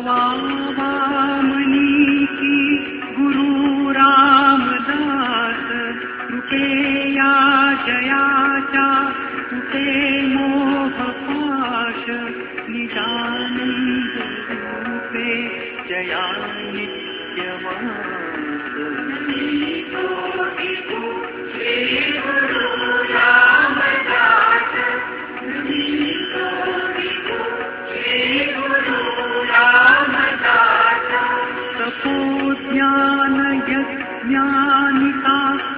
वामनी की गुरु रामदास कृपेया जयाचा तुटे मोह पाश निजानंद रूपे जया नित्यवास ज्ञान यज्ञानिका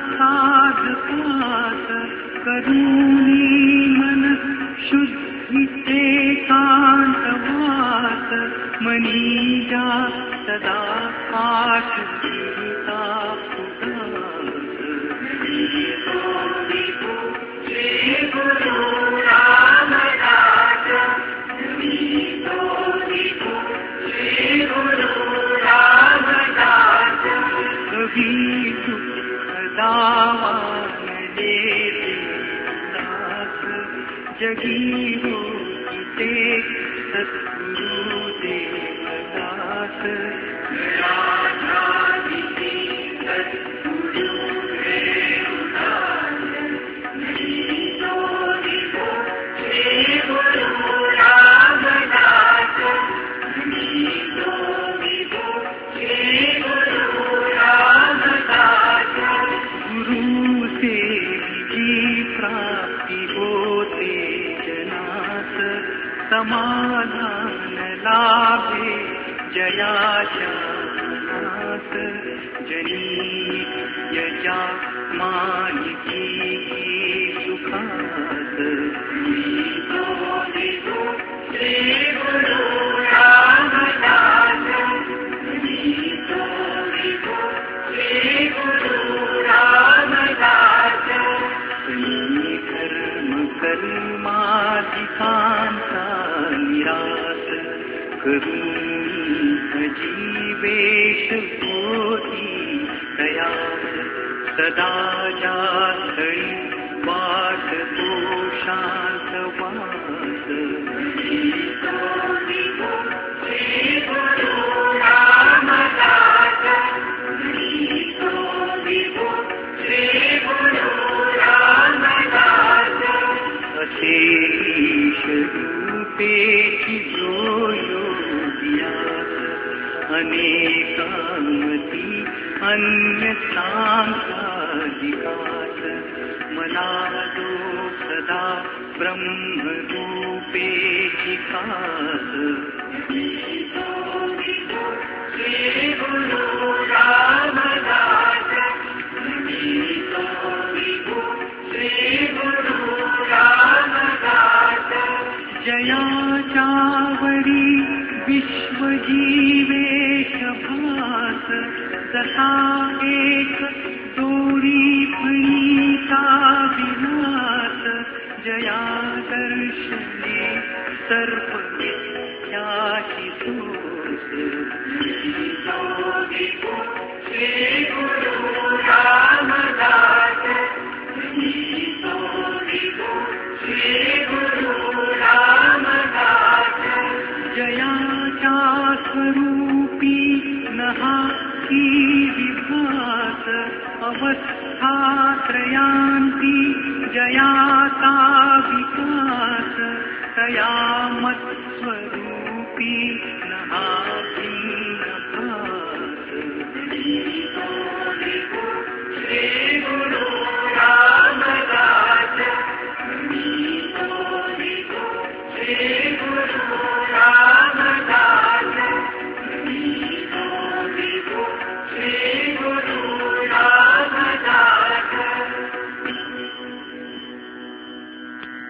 साधकास करुणी मन शुद्धि एकांतवास मनीजा सदा आश्रिता जगी हो ते सद्गुरु देवदास समाधान लाभे जयाच्या नाथ जनी यजा मानिकी सुखात कर्माधिकांता निरास करुणी जीवेश होती दयास सदा जास्थळी वास तो शांत वास रूपेची जो योग्यास अनेकामती अन्यथांसाधिकास मला जो सदा ब्रह्मरूपेची खास जयाचावरी विश्वजीवेश भास तथा एक दोरी प्रणीता विलास जया दर्शने सर्व मिथ्याची सोस जयाच्या स्वरूपी नहा की विभास अवस्थात्रयांती जयाचा विकास तया मत्स्वरूपी नहा Guru